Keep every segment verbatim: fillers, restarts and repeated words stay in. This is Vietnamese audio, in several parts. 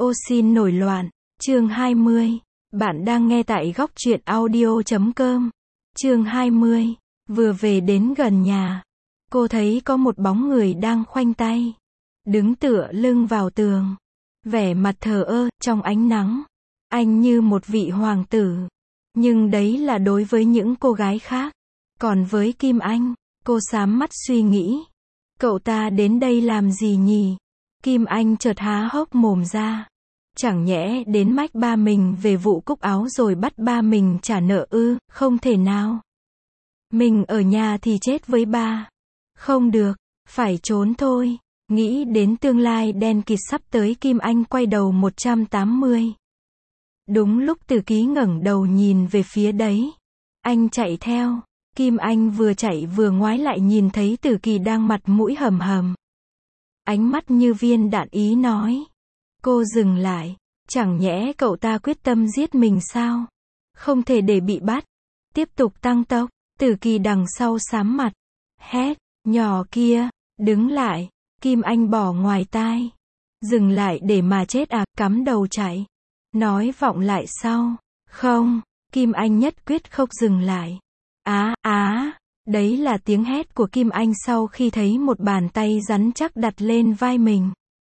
Ô xin nổi loạn, chương hai mươi. Bạn đang nghe tại góc truyện audio chấm com. Chương hai mươi. Vừa về đến gần nhà, cô thấy có một bóng người đang khoanh tay, đứng tựa lưng vào tường, vẻ mặt thờ ơ, trong ánh nắng. Anh như một vị hoàng tử. Nhưng đấy là đối với những cô gái khác. Còn với Kim Anh, cô sám mắt suy nghĩ. Cậu ta đến đây làm gì nhỉ? Kim Anh chợt há hốc mồm ra. Chẳng nhẽ đến mách ba mình về vụ cúc áo rồi bắt ba mình trả nợ ư? Không thể nào. Mình ở nhà thì chết với ba. Không được, phải trốn thôi. Nghĩ đến tương lai đen kịt sắp tới, Kim Anh quay đầu một trăm tám mươi. Đúng lúc Từ Ký ngẩng đầu nhìn về phía đấy, anh chạy theo. Kim Anh vừa chạy vừa ngoái lại nhìn thấy Từ Kỳ đang mặt mũi hầm hầm, ánh mắt như viên đạn ý nói. Cô dừng lại. Chẳng nhẽ cậu ta quyết tâm giết mình sao? Không thể để bị bắt. Tiếp tục tăng tốc. Từ Kỳ đằng sau sám mặt, hét, nhỏ kia, đứng lại. Kim Anh bỏ ngoài tai. Dừng lại để mà chết à? Cắm đầu chạy. Nói vọng lại sau. Không. Kim Anh nhất quyết không dừng lại. Á, á, đấy là tiếng hét của Kim Anh sau khi thấy một bàn tay rắn chắc đặt lên vai mình.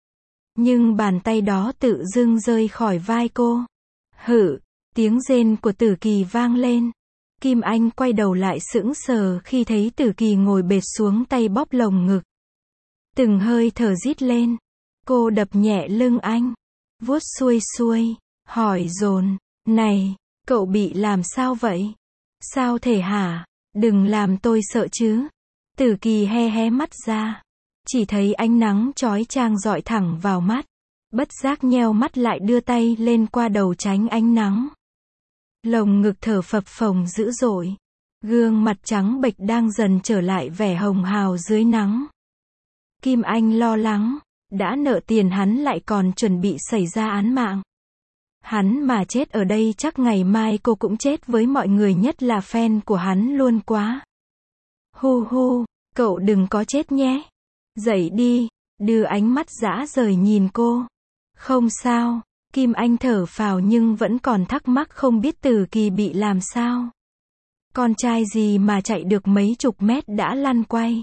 Nhưng bàn tay đó tự dưng rơi khỏi vai cô. Hự, tiếng rên của Tử Kỳ vang lên. Kim Anh quay đầu lại sững sờ khi thấy Tử Kỳ ngồi bệt xuống, tay bóp lồng ngực. Từng hơi thở rít lên. Cô đập nhẹ lưng anh, vuốt xuôi xuôi, hỏi dồn, này, cậu bị làm sao vậy? Sao thể hả? Đừng làm tôi sợ chứ. Tử Kỳ hé hé mắt ra. Chỉ thấy ánh nắng chói chang rọi thẳng vào mắt. Bất giác nheo mắt lại, đưa tay lên qua đầu tránh ánh nắng. Lồng ngực thở phập phồng dữ dội. Gương mặt trắng bệch đang dần trở lại vẻ hồng hào dưới nắng. Kim Anh lo lắng. Đã nợ tiền hắn lại còn chuẩn bị xảy ra án mạng. Hắn mà chết ở đây chắc ngày mai cô cũng chết với mọi người, nhất là fan của hắn luôn quá. Hu hu, cậu đừng có chết nhé. Dậy đi, đưa ánh mắt dã rời nhìn cô. Không sao. Kim Anh thở phào nhưng vẫn còn thắc mắc không biết Từ Kỳ bị làm sao. Con trai gì mà chạy được mấy chục mét đã lăn quay.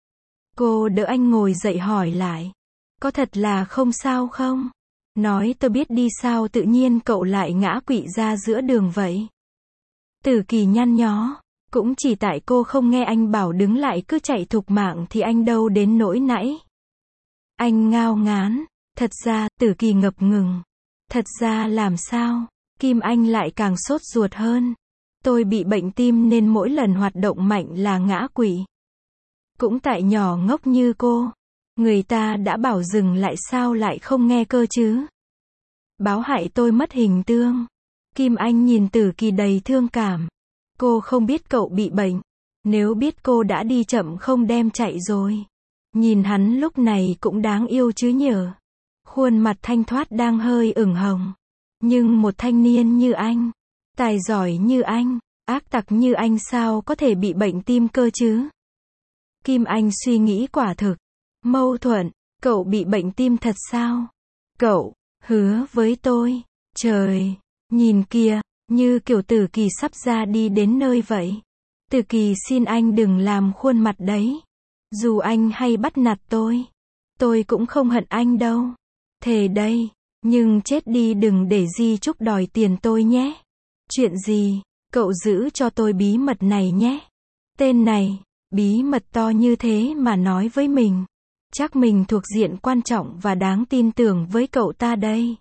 Cô đỡ anh ngồi dậy hỏi lại. Có thật là không sao không? Nói tôi biết đi, sao tự nhiên cậu lại ngã quỵ ra giữa đường vậy? Từ Kỳ nhăn nhó. Cũng chỉ tại cô không nghe anh bảo đứng lại cứ chạy thục mạng thì anh đâu đến nỗi nãy. Anh ngao ngán. Thật ra, Tử Kỳ ngập ngừng. Thật ra làm sao? Kim Anh lại càng sốt ruột hơn. Tôi bị bệnh tim nên mỗi lần hoạt động mạnh là ngã quỵ. Cũng tại nhỏ ngốc như cô. Người ta đã bảo dừng lại sao lại không nghe cơ chứ? Báo hại tôi mất hình tượng. Kim Anh nhìn Tử Kỳ đầy thương cảm. Cô không biết cậu bị bệnh. Nếu biết cô đã đi chậm không đem chạy rồi. Nhìn hắn lúc này cũng đáng yêu chứ nhở. Khuôn mặt thanh thoát đang hơi ửng hồng. Nhưng một thanh niên như anh, tài giỏi như anh, ác tặc như anh sao có thể bị bệnh tim cơ chứ? Kim Anh suy nghĩ quả thực. Mâu thuẫn, cậu bị bệnh tim thật sao? Cậu, hứa với tôi. Trời, nhìn kìa, như kiểu Tử Kỳ sắp ra đi đến nơi vậy. Tử Kỳ xin anh đừng làm khuôn mặt đấy. Dù anh hay bắt nạt tôi, tôi cũng không hận anh đâu. Thề đây, nhưng chết đi đừng để Di Trúc đòi tiền tôi nhé. Chuyện gì? Cậu giữ cho tôi bí mật này nhé. Tên này, bí mật to như thế mà nói với mình. Chắc mình thuộc diện quan trọng và đáng tin tưởng với cậu ta đây.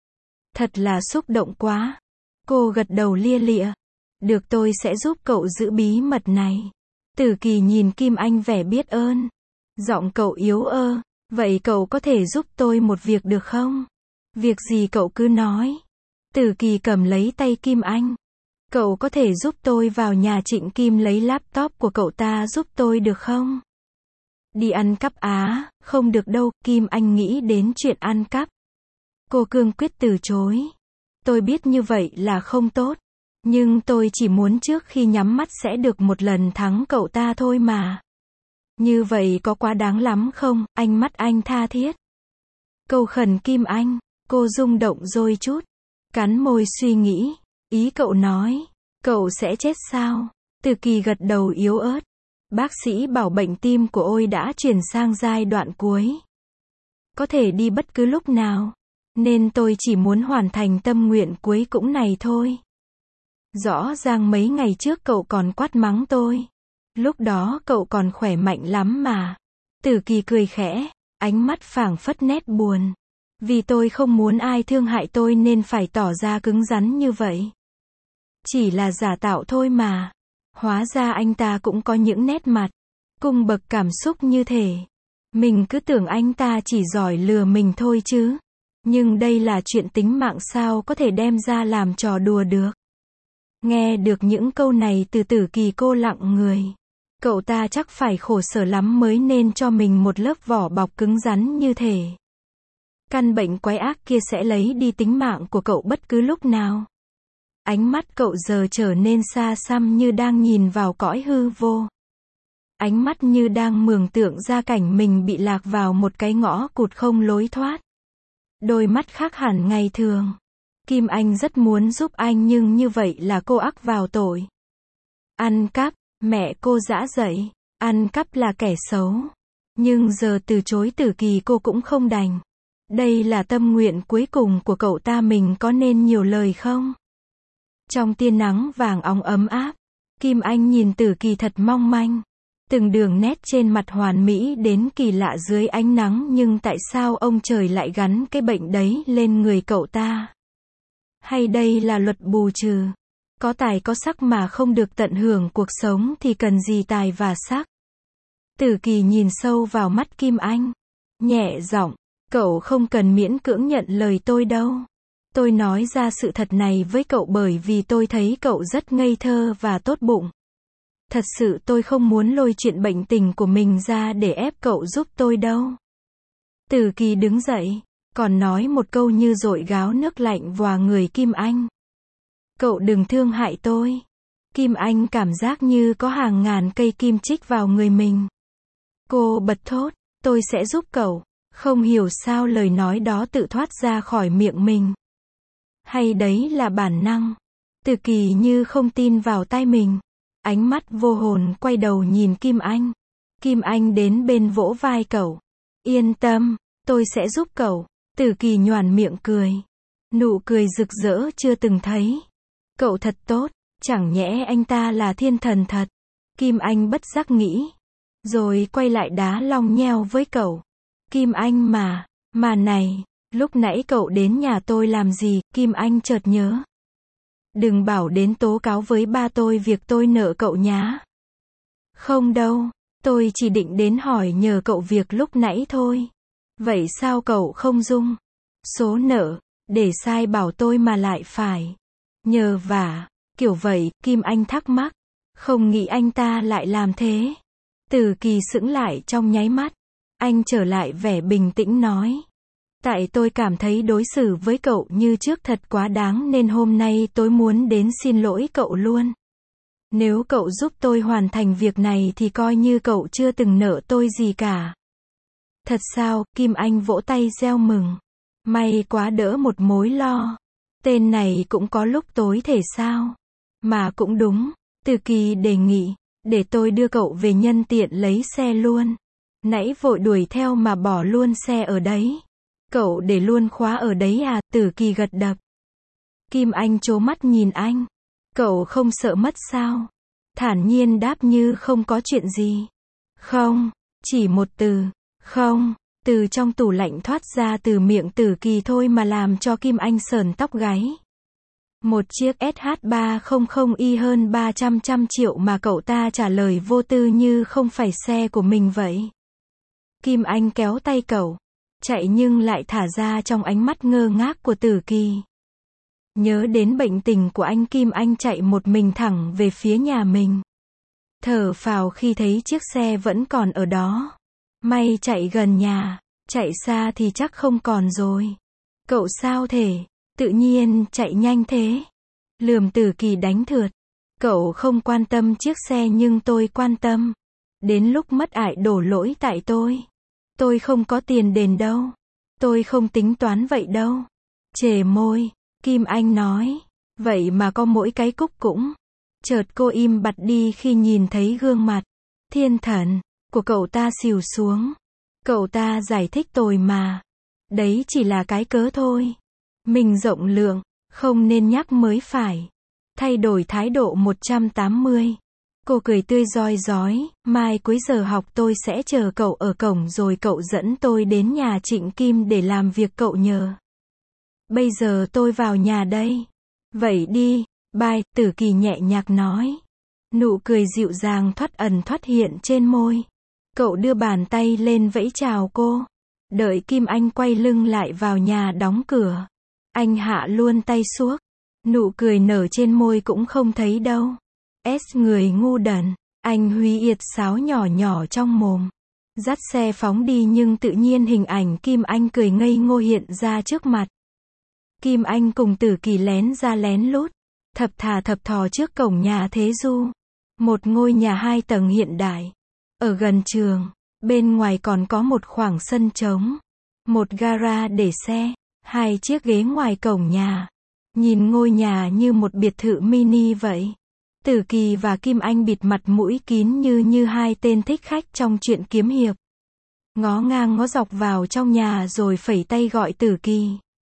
Thật là xúc động quá. Cô gật đầu lia lịa. Được, tôi sẽ giúp cậu giữ bí mật này. Tử Kỳ nhìn Kim Anh vẻ biết ơn. Giọng cậu yếu ơ. Vậy cậu có thể giúp tôi một việc được không? Việc gì cậu cứ nói. Tử Kỳ cầm lấy tay Kim Anh. Cậu có thể giúp tôi vào nhà Trịnh Kim lấy laptop của cậu ta giúp tôi được không? Đi ăn cắp á? Không được đâu. Kim Anh nghĩ đến chuyện ăn cắp. Cô cương quyết từ chối. Tôi biết như vậy là không tốt. Nhưng tôi chỉ muốn trước khi nhắm mắt sẽ được một lần thắng cậu ta thôi mà. Như vậy có quá đáng lắm không? Ánh mắt anh tha thiết. Cầu khẩn Kim Anh. Cô rung động đôi chút. Cắn môi suy nghĩ. Ý cậu nói. Cậu sẽ chết sao? Từ Kỳ gật đầu yếu ớt. Bác sĩ bảo bệnh tim của ôi đã chuyển sang giai đoạn cuối. Có thể đi bất cứ lúc nào. Nên tôi chỉ muốn hoàn thành tâm nguyện cuối cùng này thôi. Rõ ràng mấy ngày trước cậu còn quát mắng tôi. Lúc đó cậu còn khỏe mạnh lắm mà. Tử Kỳ cười khẽ, ánh mắt phảng phất nét buồn. Vì tôi không muốn ai thương hại tôi nên phải tỏ ra cứng rắn như vậy. Chỉ là giả tạo thôi mà. Hóa ra anh ta cũng có những nét mặt, cung bậc cảm xúc như thế. Mình cứ tưởng anh ta chỉ giỏi lừa mình thôi chứ. Nhưng đây là chuyện tính mạng sao có thể đem ra làm trò đùa được. Nghe được những câu này từ Tử Kỳ cô lặng người. Cậu ta chắc phải khổ sở lắm mới nên cho mình một lớp vỏ bọc cứng rắn như thế. Căn bệnh quái ác kia sẽ lấy đi tính mạng của cậu bất cứ lúc nào. Ánh mắt cậu giờ trở nên xa xăm như đang nhìn vào cõi hư vô. Ánh mắt như đang mường tượng ra cảnh mình bị lạc vào một cái ngõ cụt không lối thoát. Đôi mắt khác hẳn ngày thường. Kim Anh rất muốn giúp anh nhưng như vậy là cô ắt vào tội. Ăn cắp, mẹ cô giã dậy. Ăn cắp là kẻ xấu. Nhưng giờ từ chối Tử Kỳ cô cũng không đành. Đây là tâm nguyện cuối cùng của cậu ta, mình có nên nhiều lời không? Trong tia nắng vàng óng ấm áp, Kim Anh nhìn Tử Kỳ thật mong manh. Từng đường nét trên mặt hoàn mỹ đến kỳ lạ dưới ánh nắng, nhưng tại sao ông trời lại gắn cái bệnh đấy lên người cậu ta? Hay đây là luật bù trừ? Có tài có sắc mà không được tận hưởng cuộc sống thì cần gì tài và sắc? Tử Kỳ nhìn sâu vào mắt Kim Anh, nhẹ giọng, cậu không cần miễn cưỡng nhận lời tôi đâu. Tôi nói ra sự thật này với cậu bởi vì tôi thấy cậu rất ngây thơ và tốt bụng. Thật sự tôi không muốn lôi chuyện bệnh tình của mình ra để ép cậu giúp tôi đâu. Tử Kỳ đứng dậy, còn nói một câu như dội gáo nước lạnh vào người Kim Anh. Cậu đừng thương hại tôi. Kim Anh cảm giác như có hàng ngàn cây kim chích vào người mình. Cô bật thốt, tôi sẽ giúp cậu. Không hiểu sao lời nói đó tự thoát ra khỏi miệng mình. Hay đấy là bản năng? Tử Kỳ như không tin vào tai mình. Ánh mắt vô hồn quay đầu nhìn Kim Anh. Kim Anh đến bên vỗ vai cậu. Yên tâm, tôi sẽ giúp cậu. Tử Kỳ nhoẻn miệng cười. Nụ cười rực rỡ chưa từng thấy. Cậu thật tốt, chẳng nhẽ anh ta là thiên thần thật. Kim Anh bất giác nghĩ. Rồi quay lại đá long nheo với cậu. Kim Anh mà, mà này, lúc nãy cậu đến nhà tôi làm gì? Kim Anh chợt nhớ. Đừng bảo đến tố cáo với ba tôi việc tôi nợ cậu nhá. Không đâu, tôi chỉ định đến hỏi nhờ cậu việc lúc nãy thôi. Vậy sao cậu không dung số nợ, để sai bảo tôi mà lại phải nhờ vả, kiểu vậy? Kim Anh thắc mắc, không nghĩ anh ta lại làm thế. Tử Kỳ sững lại trong nháy mắt. Anh trở lại vẻ bình tĩnh nói. Tại tôi cảm thấy đối xử với cậu như trước thật quá đáng nên hôm nay tôi muốn đến xin lỗi cậu luôn. Nếu cậu giúp tôi hoàn thành việc này thì coi như cậu chưa từng nợ tôi gì cả. Thật sao? Kim Anh vỗ tay reo mừng. May quá, đỡ một mối lo. Tên này cũng có lúc tối thể sao? Mà cũng đúng. Tử Kỳ đề nghị, để tôi đưa cậu về nhân tiện lấy xe luôn. Nãy vội đuổi theo mà bỏ luôn xe ở đấy. Cậu để luôn khóa ở đấy à? Tử Kỳ gật đập. Kim Anh trố mắt nhìn anh. Cậu không sợ mất sao? Thản nhiên đáp như không có chuyện gì. Không, chỉ một từ, không, từ trong tủ lạnh thoát ra từ miệng Tử Kỳ thôi mà làm cho Kim Anh sởn tóc gáy. Một chiếc S H ba không không i hơn ba trăm trăm triệu mà cậu ta trả lời vô tư như không phải xe của mình vậy. Kim Anh kéo tay cậu, chạy nhưng lại thả ra trong ánh mắt ngơ ngác của Tử Kỳ. Nhớ đến bệnh tình của anh, Kim Anh chạy một mình thẳng về phía nhà mình. Thở phào khi thấy chiếc xe vẫn còn ở đó. May chạy gần nhà, chạy xa thì chắc không còn rồi. Cậu sao thể, tự nhiên chạy nhanh thế? Lườm Tử Kỳ đánh thượt. Cậu không quan tâm chiếc xe nhưng tôi quan tâm. Đến lúc mất ải đổ lỗi tại tôi. Tôi không có tiền đền đâu. Tôi không tính toán vậy đâu. Chề môi, Kim Anh nói. Vậy mà có mỗi cái cúc cũng. Chợt cô im bặt đi khi nhìn thấy gương mặt thiên thần của cậu ta xìu xuống. Cậu ta giải thích tồi mà. Đấy chỉ là cái cớ thôi. Mình rộng lượng, không nên nhắc mới phải. Thay đổi thái độ một trăm tám mươi. Cô cười tươi rói rói, mai cuối giờ học tôi sẽ chờ cậu ở cổng rồi cậu dẫn tôi đến nhà Trịnh Kim để làm việc cậu nhờ. Bây giờ tôi vào nhà đây. Vậy đi, bye, Tử Kỳ nhẹ nhạc nói. Nụ cười dịu dàng thoắt ẩn thoắt hiện trên môi. Cậu đưa bàn tay lên vẫy chào cô. Đợi Kim Anh quay lưng lại vào nhà đóng cửa. Anh hạ luôn tay xuống. Nụ cười nở trên môi cũng không thấy đâu. S người ngu đần. Anh Huy yệt sáo nhỏ nhỏ trong mồm. Dắt xe phóng đi nhưng tự nhiên hình ảnh Kim Anh cười ngây ngô hiện ra trước mặt. Kim Anh cùng Tử Kỳ lén ra lén lút. Thập thà thập thò trước cổng nhà Thế Du. Một ngôi nhà hai tầng hiện đại. Ở gần trường. Bên ngoài còn có một khoảng sân trống. Một gara để xe. Hai chiếc ghế ngoài cổng nhà. Nhìn ngôi nhà như một biệt thự mini vậy. Tử Kỳ và Kim Anh bịt mặt mũi kín như như hai tên thích khách trong truyện kiếm hiệp. Ngó ngang ngó dọc vào trong nhà rồi phẩy tay gọi Tử Kỳ.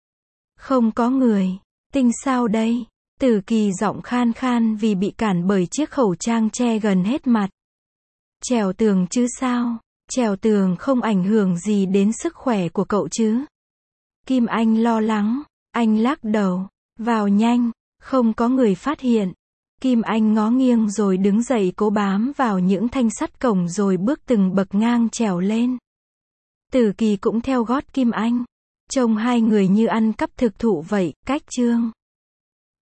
Không có người. Tinh sao đây? Tử Kỳ giọng khan khan vì bị cản bởi chiếc khẩu trang che gần hết mặt. Trèo tường chứ sao? Trèo tường không ảnh hưởng gì đến sức khỏe của cậu chứ? Kim Anh lo lắng. Anh lắc đầu. Vào nhanh. Không có người phát hiện. Kim Anh ngó nghiêng rồi đứng dậy cố bám vào những thanh sắt cổng rồi bước từng bậc ngang trèo lên. Tử Kỳ cũng theo gót Kim Anh. Trông hai người như ăn cắp thực thụ vậy, cách chương.